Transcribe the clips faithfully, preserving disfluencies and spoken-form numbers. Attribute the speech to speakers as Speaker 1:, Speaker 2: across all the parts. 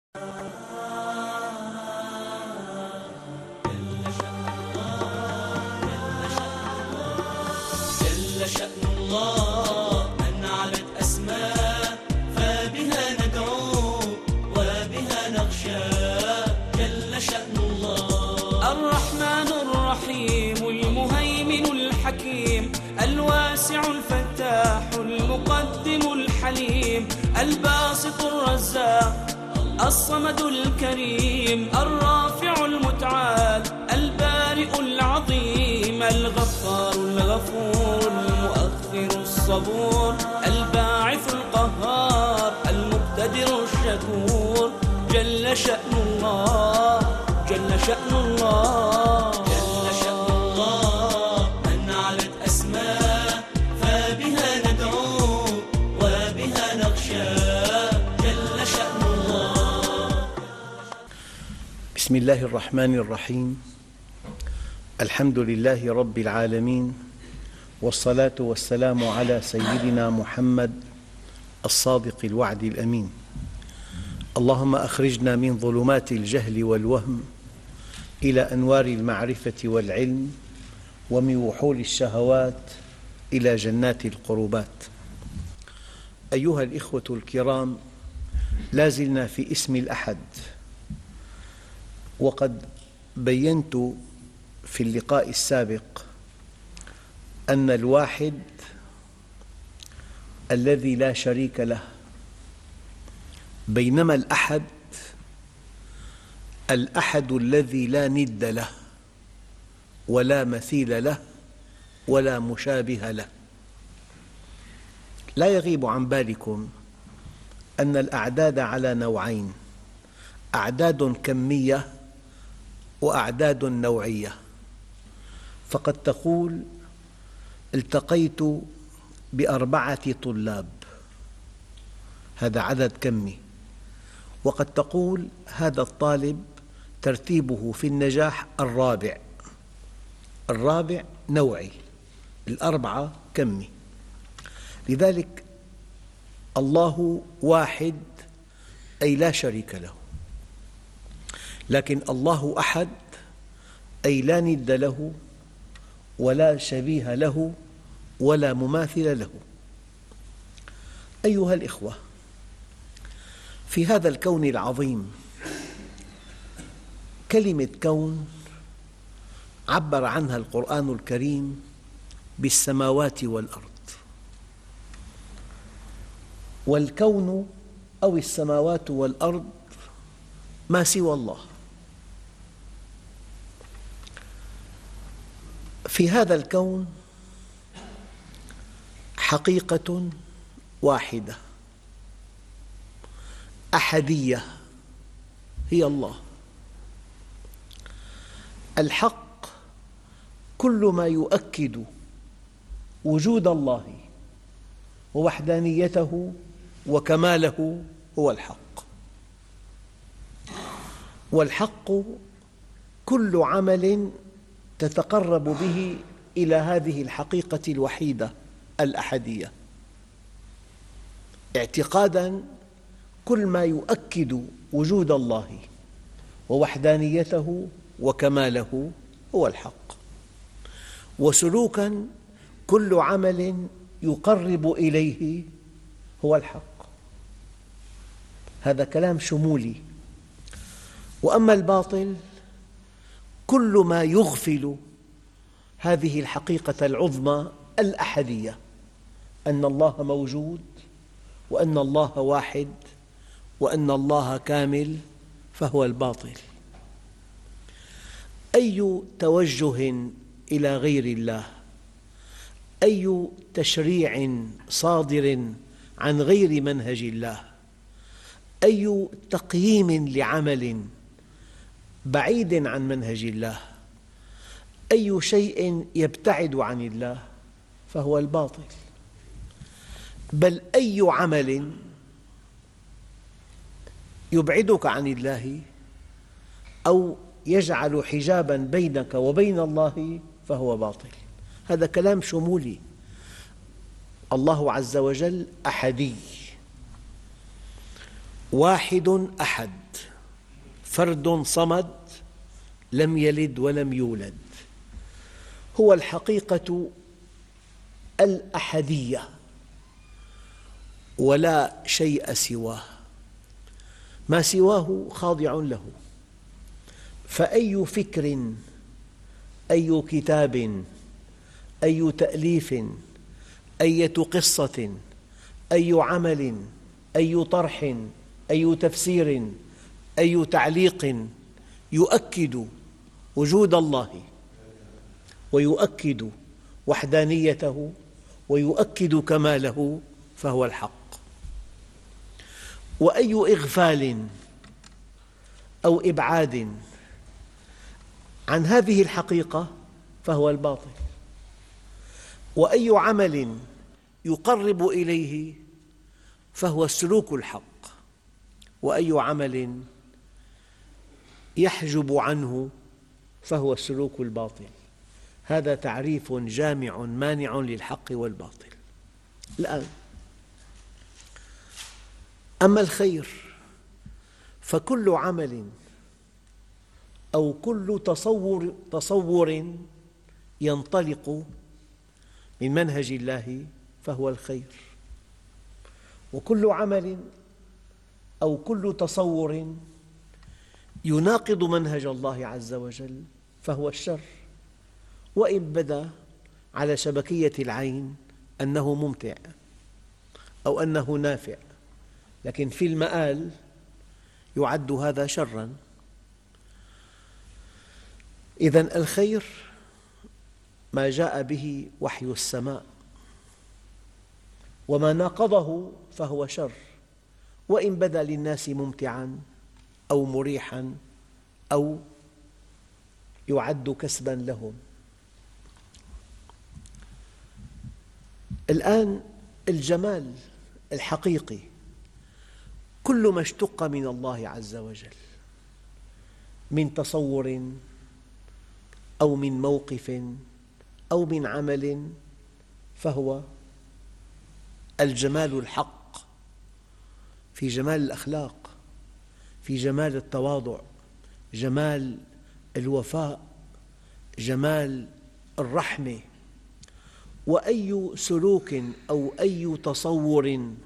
Speaker 1: جل شأن الله من علت أسماء فبها ندعو وبها نخشى. جل شأن الله الرحمن الرحيم المهيمن الحكيم الواسع الفتاح المقدم الحليم الباسط الرزاق الصمد الكريم الرافع المتعال البارئ العظيم الغفار الغفور المؤخر الصبور الباعث القهار المقتدر الشكور. جل شأن الله جل شأن الله جل شأن الله من علت أسماء فبها ندعو وبها نخشى. جل شأن الله.
Speaker 2: بسم الله الرحمن الرحيم. الحمد لله رب العالمين، والصلاة والسلام على سيدنا محمد الصادق الوعد الأمين. اللهم أخرجنا من ظلمات الجهل والوهم إلى أنوار المعرفة والعلم، ومن وحول الشهوات إلى جنات القربات. أيها الإخوة الكرام، لا زلنا في اسم الأحد، وقد بينت في اللقاء السابق أن الواحد الذي لا شريك له، بينما الأحد الأحد الذي لا ند له ولا مثيل له ولا مشابه له. لا يغيب عن بالكم أن الأعداد على نوعين: أعداد كمية وأعداد نوعية. فقد تقول التقيت بأربعة طلاب، هذا عدد كمي. وقد تقول هذا الطالب ترتيبه في النجاح الرابع، الرابع نوعي، الأربعة كمي. لذلك الله واحد أي لا شريك له، لكن الله أحد أي لا ند له ولا شبيه له ولا مماثل له. أيها الإخوة، في هذا الكون العظيم كلمة كون عبر عنها القرآن الكريم بالسماوات والأرض. والكون أو السماوات والأرض ما سوى الله. في هذا الكون حقيقة واحدة أحدية هي الله. الحق كل ما يؤكد وجود الله ووحدانيته وكماله هو الحق. والحق كل عمل تتقرب به إلى هذه الحقيقة الوحيدة الأحدية، اعتقاداً كل ما يؤكد وجود الله ووحدانيته وكماله هو الحق، وسلوكاً كل عمل يقرب إليه هو الحق. هذا كلام شمولي. وأما الباطل كل ما يغفل هذه الحقيقة العظمى الأحدية، أن الله موجود وأن الله واحد وأن الله كامل، فهو الباطل. أي توجه إلى غير الله، أي تشريع صادر عن غير منهج الله، أي تقييم لعمل بعيد عن منهج الله، أي شيء يبتعد عن الله، فهو الباطل. بل أي عمل يبعدك عن الله أو يجعل حجاباً بينك وبين الله فهو باطل. هذا كلام شمولي. الله عز وجل أحدي، واحد أحد فرد صمد لم يلد ولم يولد، هو الحقيقة الأحدية ولا شيء سواه، ما سواه خاضع له. فأي فكر، أي كتاب، أي تأليف، أي قصة، أي عمل، أي طرح، أي تفسير، أي تعليق يؤكد وجود الله ويؤكد وحدانيته ويؤكد كماله فهو الحق. وأي إغفال أو إبعاد عن هذه الحقيقة فهو الباطل، وأي عمل يقرب إليه فهو السلوك الحق، وأي عمل يحجب عنه فهو السلوك الباطل. هذا تعريف جامع مانع للحق والباطل. الآن أما الخير فكل عمل أو كل تصور, تصور ينطلق من منهج الله فهو الخير، وكل عمل أو كل تصور يناقض منهج الله عز وجل فهو الشر، وإن بدا على شبكية العين أنه ممتع أو أنه نافع، لكن في المآل يعد هذا شراً. إذن الخير ما جاء به وحي السماء، وما ناقضه فهو شر، وإن بدا للناس ممتعاً أو مريحاً أو يعد كسباً لهم. الآن الجمال الحقيقي كل ما اشتق من الله عز وجل من تصور أو من موقف أو من عمل فهو الجمال الحق، في جمال الأخلاق، في جمال التواضع، جمال الوفاء، جمال الرحمة. وأي سلوك أو أي تصور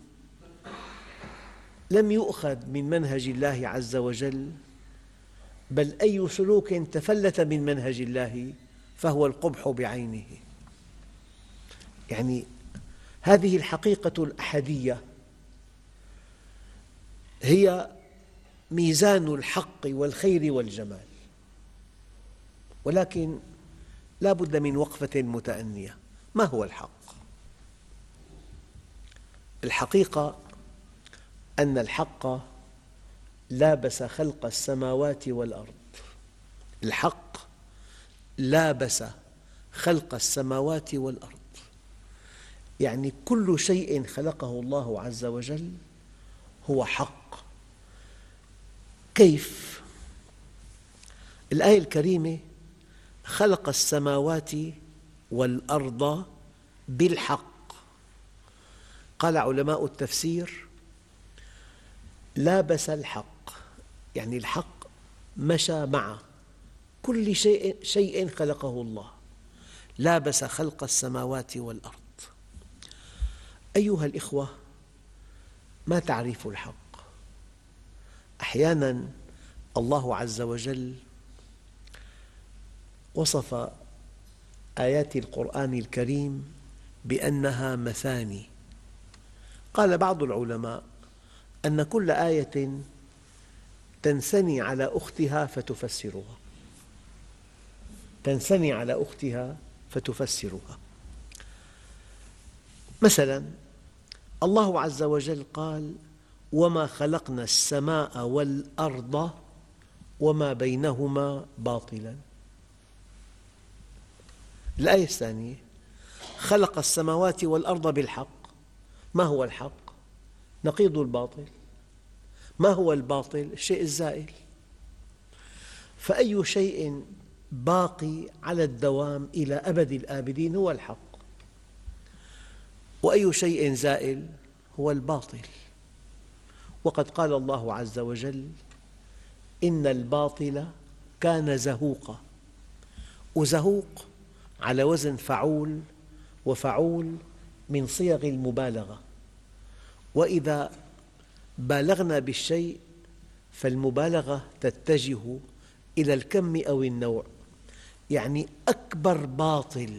Speaker 2: لم يؤخذ من منهج الله عز وجل، بل أي سلوك تفلت من منهج الله فهو القبح بعينه. يعني هذه الحقيقة الأحدية هي ميزان الحق والخير والجمال، ولكن لا بد من وقفة متأنية. ما هو الحق؟ الحقيقة أن الحق لابس خلق السماوات والأرض، الحق لابس خلق السماوات والأرض، يعني كل شيء خلقه الله عز وجل هو حق. كيف؟ الآية الكريمة خلق السماوات والأرض بالحق. قال علماء التفسير لابس الحق، يعني الحق مشى مع كل شيء, شيء خلقه الله، لابس خلق السماوات والأرض. أيها الإخوة، ما تعريف الحق؟ أحياناً الله عز وجل وصف آيات القرآن الكريم بأنها مثاني. قال بعض العلماء أن كل آية تنثني على أختها فتفسرها، تنثني على أختها فتفسرها. مثلاً الله عز وجل قال: وما خلقنا السماء والأرض وما بينهما باطلاً. الآية الثانية: خلق السماوات والأرض بالحق. ما هو الحق؟ نقيض الباطل. ما هو الباطل؟ الشيء الزائل. فأي شيء باقي على الدوام إلى أبد الآبدين هو الحق، وأي شيء زائل هو الباطل. وقد قال الله عز وجل: إن الباطل كان زهوقا. وزهوق على وزن فعول، وفعول من صيغ المبالغة، وإذا بالغنا بالشيء فالمبالغة تتجه إلى الكم أو النوع. يعني أكبر باطل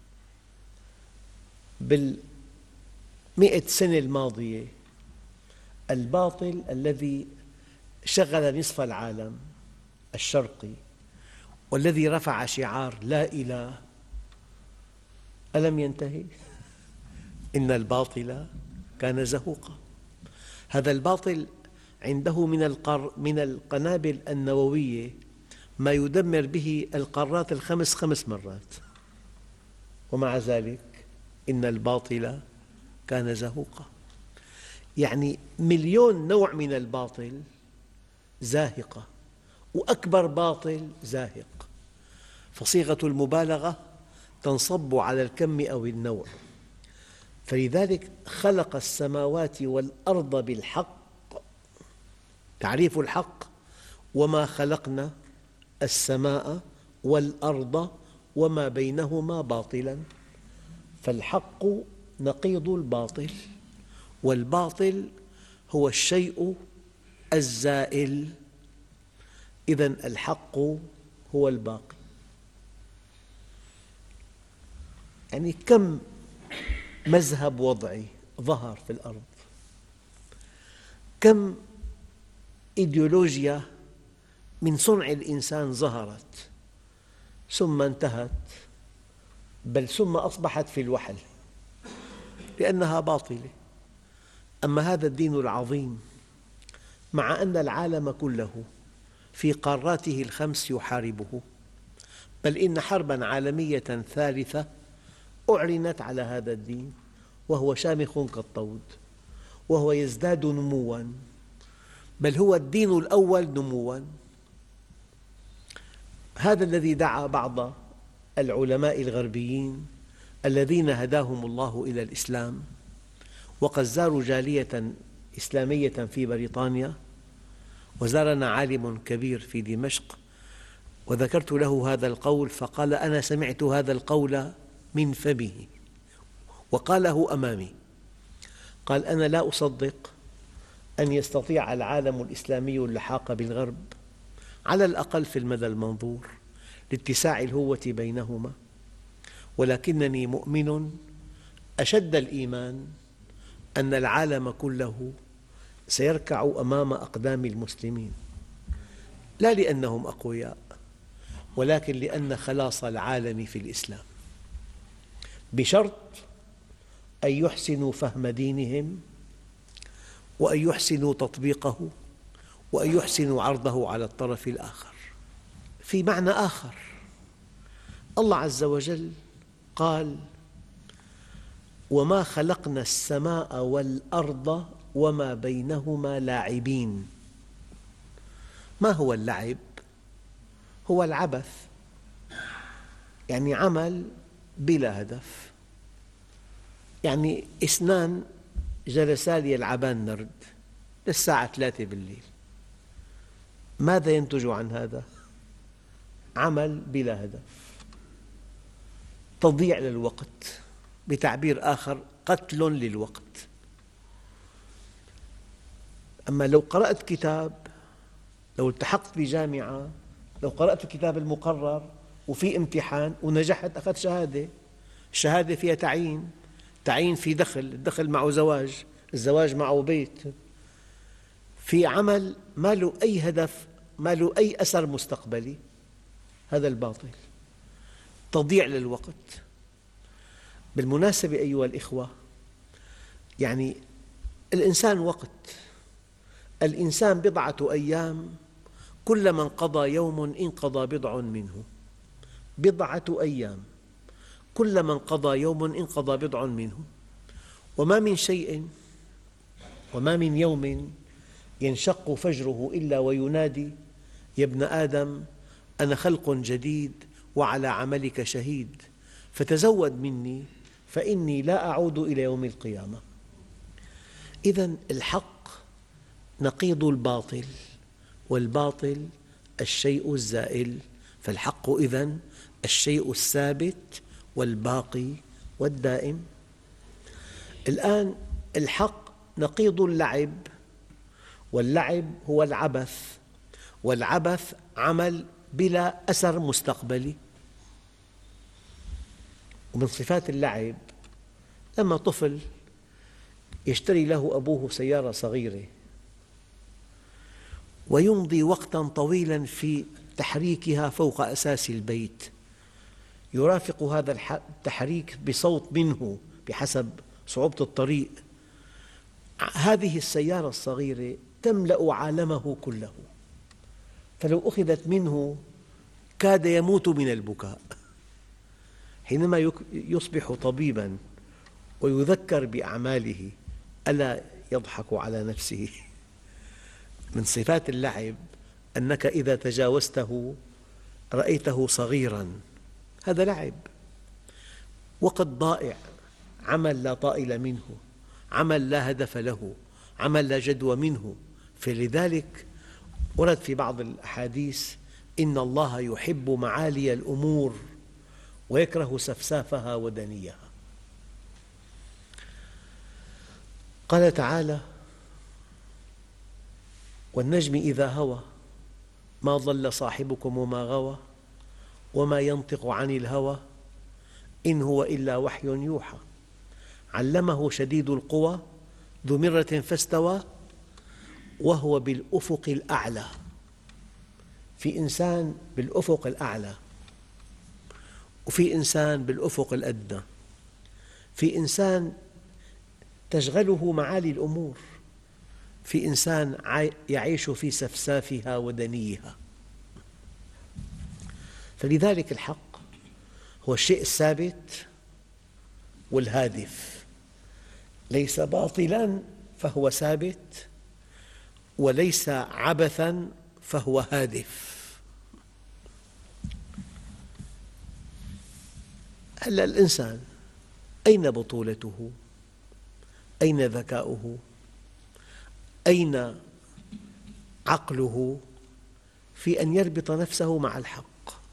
Speaker 2: بالمئة سنة الماضية الباطل الذي شغل نصف العالم الشرقي، والذي رفع شعار لا إله. ألم ينتهي؟ إن الباطل كان زهوقا. هذا الباطل عنده من القر من القنابل النووية ما يدمر به القارات الخمس خمس مرات، ومع ذلك إن الباطل كان زهوقا. يعني مليون نوع من الباطل زاهقة، وأكبر باطل زاهق، فصيغة المبالغة تنصب على الكم أو النوع. فلذلك خلق السماوات والأرض بالحق. تعريف الحق: وما خلقنا السماء والأرض وما بينهما باطلاً. فالحق نقيض الباطل، والباطل هو الشيء الزائل. إذن الحق هو الباقي. يعني كم مذهب وضعي ظهر في الأرض، كم إيديولوجيا من صنع الإنسان ظهرت ثم انتهت، بل ثم أصبحت في الوحل لأنها باطلة. أما هذا الدين العظيم، مع أن العالم كله في قاراته الخمس يحاربه، بل إن حرباً عالمية ثالثة أعلنت على هذا الدين، وهو شامخ كالطود، وهو يزداد نمواً، بل هو الدين الأول نمواً. هذا الذي دعا بعض العلماء الغربيين الذين هداهم الله إلى الإسلام، وقد زاروا جالية إسلامية في بريطانيا، وزارنا عالم كبير في دمشق، وذكرت له هذا القول فقال: أنا سمعت هذا القول من فمه وقاله أمامي. قال: أنا لا أصدق أن يستطيع العالم الإسلامي اللحاق بالغرب، على الأقل في المدى المنظور، لاتساع الهوة بينهما، ولكنني مؤمن أشد الإيمان أن العالم كله سيركع أمام أقدام المسلمين، لا لأنهم أقوياء، ولكن لأن خلاص العالم في الإسلام، بشرط أن يحسنوا فهم دينهم، وأن يحسنوا تطبيقه، وأن يحسنوا عرضه على الطرف الآخر. في معنى آخر، الله عز وجل قال: وما خلقنا السماء والأرض وما بينهما لاعبين. ما هو اللعب؟ هو العبث، يعني عمل بلا هدف. يعني اثنان جلسا يلعبان نرد للساعة ثلاثة بالليل، ماذا ينتج عن هذا؟ عمل بلا هدف، تضييع للوقت، بتعبير آخر قتل للوقت. أما لو قرأت كتاب، لو التحقت بجامعة، لو قرأت الكتاب المقرر وفي امتحان ونجحت أخذت شهادة، الشهادة فيها تعيين، تعيين في دخل، الدخل معه زواج، الزواج معه بيت، في عمل ما له أي هدف، ما له أي أثر مستقبلي. هذا الباطل، تضييع للوقت. بالمناسبة أيها الإخوة، يعني الإنسان وقت، الإنسان بضعة أيام، كلما انقضى يوم انقضى بضع منه. بضعة أيام، كلما انقضى يوم انقضى بضع منه. وما من شيء، وما من يوم ينشق فجره إلا وينادي: يا ابن آدم أنا خلق جديد وعلى عملك شهيد، فتزود مني فإني لا أعود إلى يوم القيامة. إذن الحق نقيض الباطل، والباطل الشيء الزائل، فالحق إذن الشيء الثابت والباقي والدائم. الآن الحق نقيض اللعب، واللعب هو العبث، والعبث عمل بلا أثر مستقبلي. ومن صفات اللعب لما طفل يشتري له أبوه سيارة صغيرة ويمضي وقتا طويلا في تحريكها فوق أساس البيت، يرافق هذا التحريك بصوت منه بحسب صعوبة الطريق. هذه السيارة الصغيرة تملأ عالمه كله، فلو أخذت منه كاد يموت من البكاء. حينما يصبح طبيباً ويذكر بأعماله ألا يضحك على نفسه. من صفات اللعب أنك إذا تجاوزته رأيته صغيراً، هذا لعب، وقت ضائع، عمل لا طائل منه، عمل لا هدف له، عمل لا جدوى منه. فلذلك ورد في بعض الأحاديث إن الله يحب معالي الأمور ويكره سفسافها ودنيها. قال تعالى: والنجم إذا هوى ما ضل صاحبكم وما غوى وما ينطق عن الهوى إن هو إلا وحي يوحى علمه شديد القوى ذو مرة فاستوى وهو بالأفق الأعلى. في إنسان بالأفق الأعلى، وفي إنسان بالأفق الأدنى، في إنسان تشغله معالي الأمور، في إنسان يعيش في سفسافها ودنيها. فلذلك الحق هو الشيء الثابت والهادف، ليس باطلاً فهو ثابت، وليس عبثاً فهو هادف. هلأ الإنسان أين بطولته؟ أين ذكاؤه؟ أين عقله؟ في أن يربط نفسه مع الحق.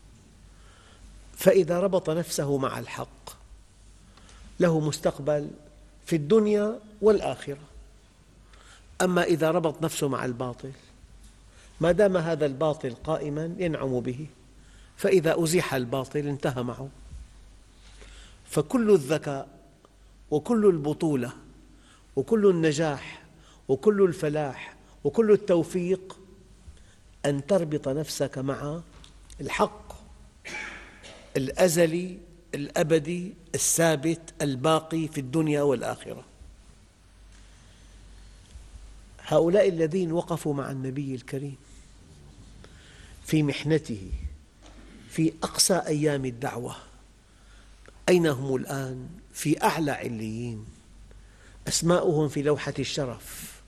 Speaker 2: فإذا ربط نفسه مع الحق له مستقبل في الدنيا والآخرة. أما إذا ربط نفسه مع الباطل، ما دام هذا الباطل قائماً ينعم به، فإذا أزيح الباطل انتهى معه. فكل الذكاء وكل البطولة وكل النجاح وكل الفلاح وكل التوفيق أن تربط نفسك مع الحق الأزلي الأبدي الثابت الباقي في الدنيا والآخرة. هؤلاء الذين وقفوا مع النبي الكريم في محنته في أقصى أيام الدعوة، أين هم الآن؟ في أعلى عليين، أسماؤهم في لوحة الشرف.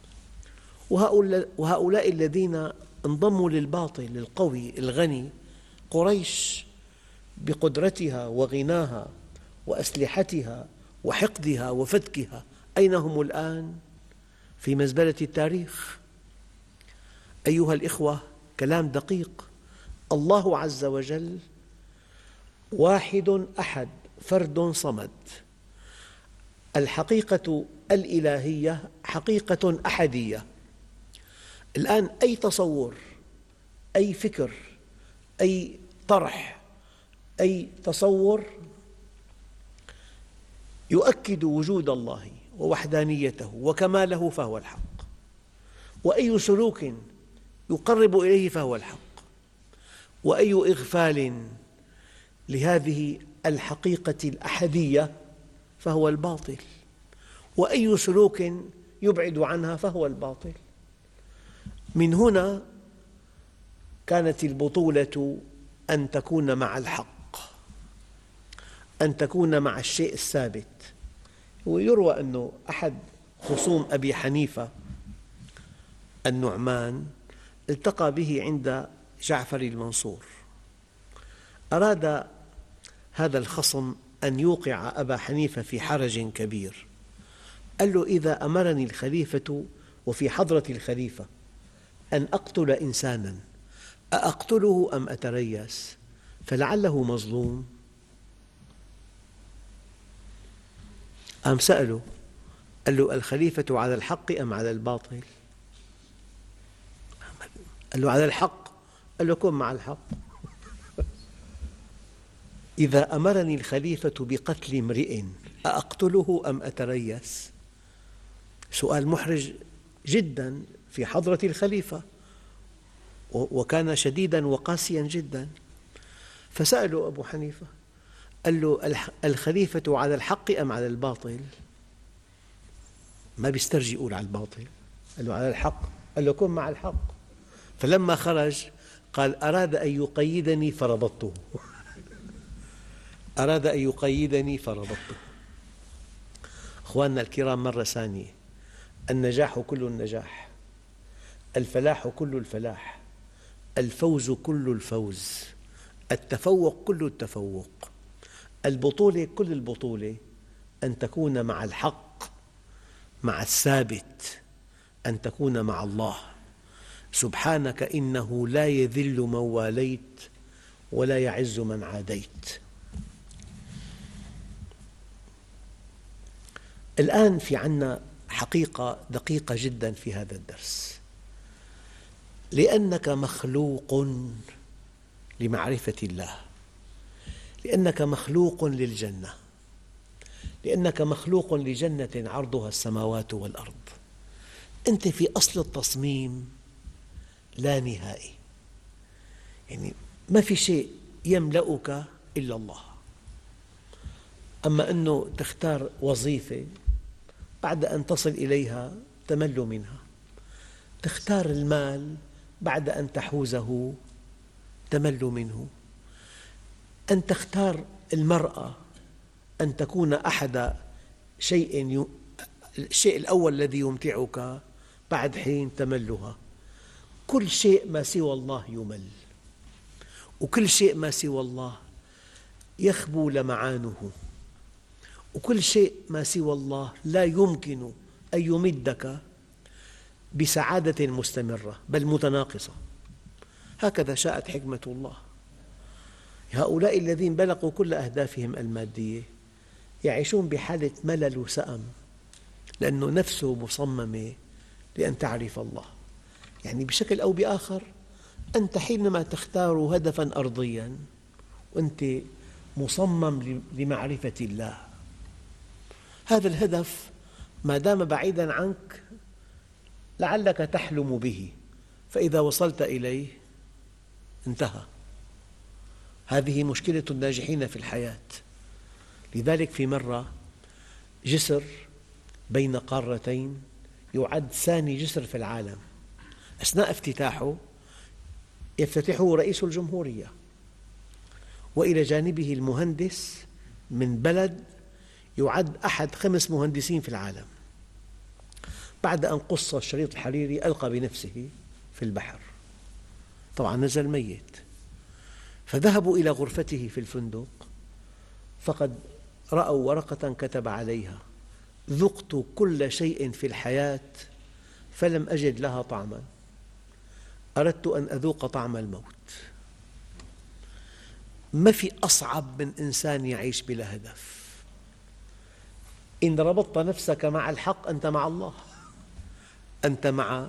Speaker 2: وهؤلاء الذين انضموا للباطل القوي الغني، قريش بقدرتها وغناها وأسلحتها وحقدها وفتكها، أين هم الآن؟ في مزبلة التاريخ. أيها الإخوة، كلام دقيق. الله عز وجل واحد أحد فرد صمد. الحقيقة الإلهية حقيقة أحدية. الآن أي تصور، أي فكر، أي طرح، أي تصور يؤكد وجود الله ووحدانيته وكماله فهو الحق، وأي سلوك يقرب إليه فهو الحق، وأي إغفال لهذه الحقيقة الأحدية فهو الباطل، وأي سلوك يبعد عنها فهو الباطل. من هنا كانت البطولة أن تكون مع الحق، أن تكون مع الشيء الثابت. ويروى أن أحد خصوم أبي حنيفة النعمان التقى به عند جعفر المنصور. أراد هذا الخصم أن يوقع أبا حنيفة في حرج كبير. قال له: إذا أمرني الخليفة وفي حضرة الخليفة أن أقتل إنسانا أأقتله أم أتريث؟ فلعله مظلوم. قام سأله قال له: الخليفة على الحق أم على الباطل؟ قال له: على الحق. قال له: كن مع الحق. إذا أمرني الخليفة بقتل امرئ أأقتله أم أتريث؟ سؤال محرج جدا في حضرة الخليفة، وكان شديدا وقاسيا جدا. فسأله أبو حنيفة قال له: الخليفة على الحق أم على الباطل؟ ما بيسترجي يقول على الباطل، قال له: على الحق. قال له: كن مع الحق. فلما خرج قال: أراد أن يقيدني فربطته. أراد أن يقيدني فربطته. أخواننا الكرام، مرة ثانية، النجاح كل النجاح، الفلاح كل الفلاح، الفوز كل الفوز، التفوق كل التفوق، البطولة كل البطولة أن تكون مع الحق، مع الثابت، أن تكون مع الله. سبحانك إنه لا يذل من واليت ولا يعز من عاديت. الآن في عنا حقيقة دقيقة جدا في هذا الدرس: لأنك مخلوق لمعرفة الله، لأنك مخلوق للجنة، لأنك مخلوق لجنة عرضها السماوات والأرض. أنت في أصل التصميم لا نهائي، يعني ما في شيء يملأك إلا الله. أما أنه تختار وظيفة بعد أن تصل إليها تمل منها، تختار المال بعد أن تحوزه تمل منه، أن تختار المرأة أن تكون أحد شيء ي... الشيء الأول الذي يمتعك بعد حين تملها. كل شيء ما سوى الله يمل، وكل شيء ما سوى الله يخبو لمعانه، وكل شيء ما سوى الله لا يمكن أن يمدك بسعادة مستمرة بل متناقصة. هكذا شاءت حكمة الله. هؤلاء الذين بلغوا كل أهدافهم المادية يعيشون بحالة ملل وسأم، لأن نفسه مصممة لأن تعرف الله. يعني بشكل أو بآخر أنت حينما تختار هدفاً أرضياً وأنت مصمم لمعرفة الله، هذا الهدف ما دام بعيداً عنك لعلك تحلم به، فإذا وصلت إليه انتهى. هذه مشكلة الناجحين في الحياة. لذلك في مرة جسر بين قارتين يعد ثاني جسر في العالم، أثناء افتتاحه يفتتحه رئيس الجمهورية، وإلى جانبه المهندس من بلد يعد أحد خمس مهندسين في العالم. بعد أن قص الشريط الحريري ألقى بنفسه في البحر، طبعا نزل ميت. فذهبوا إلى غرفته في الفندق، فقد رأوا ورقة كتب عليها: ذقت كل شيء في الحياة فلم أجد لها طعما، أردت أن أذوق طعم الموت. ما في أصعب من إنسان يعيش بلا هدف. إن ربطت نفسك مع الحق أنت مع الله، أنت مع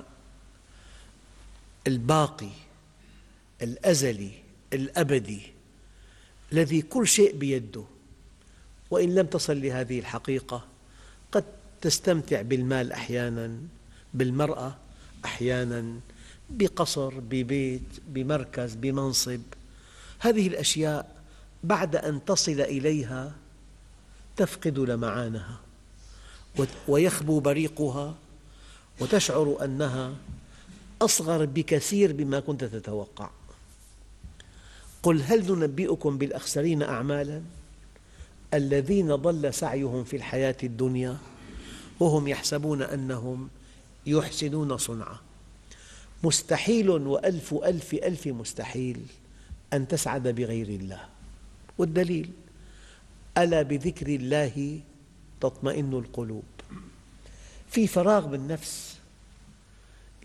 Speaker 2: الباقي الأزلي الأبدي الذي كل شيء بيده. وإن لم تصل لهذه الحقيقة قد تستمتع بالمال أحياناً، بالمرأة أحياناً، بقصر، ببيت، بمركز، بمنصب. هذه الأشياء بعد أن تصل إليها تفقد لمعانها ويخبو بريقها، وتشعر أنها أصغر بكثير مما كنت تتوقع. قل هل ننبئكم بالأخسرين أعمالاً الذين ضل سعيهم في الحياة الدنيا وهم يحسبون أنهم يحسنون صنعا. مستحيل وألف ألف ألف مستحيل أن تسعد بغير الله. والدليل: ألا بذكر الله تطمئن القلوب. في فراغ بالنفس،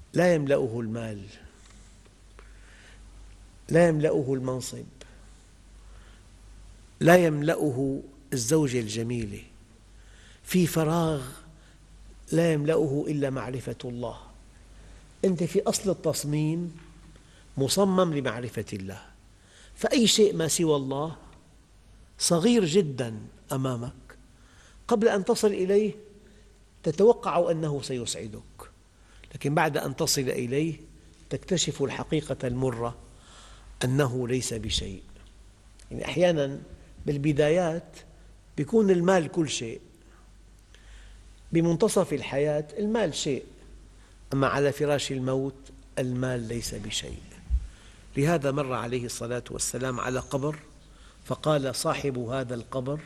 Speaker 2: لا يملأه المال، لا يملأه المنصب، لا يملأه الزوجة الجميلة، في فراغ لا يملأه إلا معرفة الله. أنت في أصل التصميم مصمم لمعرفة الله، فأي شيء ما سوى الله صغير جدا أمامك. قبل أن تصل إليه تتوقع أنه سيسعدك، لكن بعد أن تصل إليه تكتشف الحقيقة المرة أنه ليس بشيء. يعني أحياناً بالبدايات يكون المال كل شيء، بمنتصف الحياة المال شيء، أما على فراش الموت المال ليس بشيء. لهذا مر عليه الصلاة والسلام على قبر فقال صاحب هذا القبر: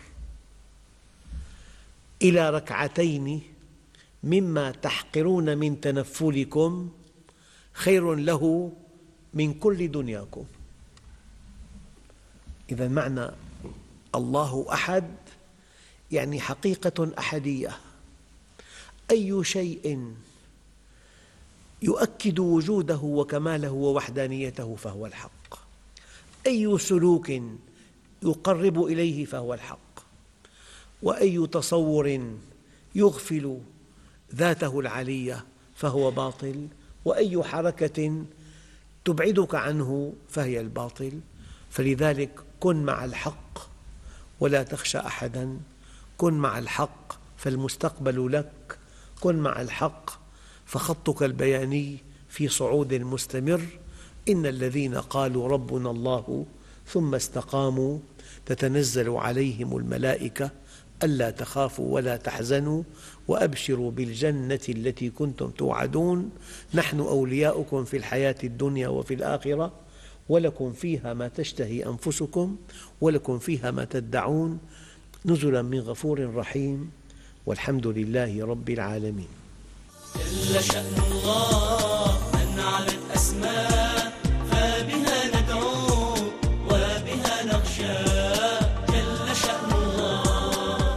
Speaker 2: إلى ركعتين مما تحقرون من تنفلكم خير له من كل دنياكم. إذا معنى الله أحد يعني حقيقة أحدية. أي شيء يؤكد وجوده وكماله ووحدانيته فهو الحق، أي سلوك يقرب إليه فهو الحق، وأي تصور يغفل ذاته العلية فهو باطل، وأي حركة تبعدك عنه فهي الباطل. فلذلك كن مع الحق ولا تخشى أحداً، كن مع الحق فالمستقبل لك، كن مع الحق فخطك البياني في صعود مستمر. إن الذين قالوا ربنا الله ثم استقاموا تتنزل عليهم الملائكة ألا تخافوا ولا تحزنوا وأبشروا بالجنة التي كنتم توعدون نحن أولياؤكم في الحياة الدنيا وفي الآخرة ولكم فيها ما تشتهي أنفسكم ولكم فيها ما تدعون نزلا من غفور رحيم والحمد لله رب العالمين.
Speaker 1: جل شأن الله من علت أسماء فبها ندعو وبها نخشى. جل شأن الله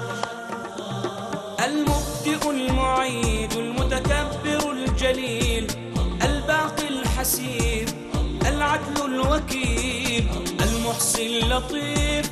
Speaker 1: المبدئ المعيد المتكبر الجليل الباقي الحسيب العدل الوكيل المحصي اللطيف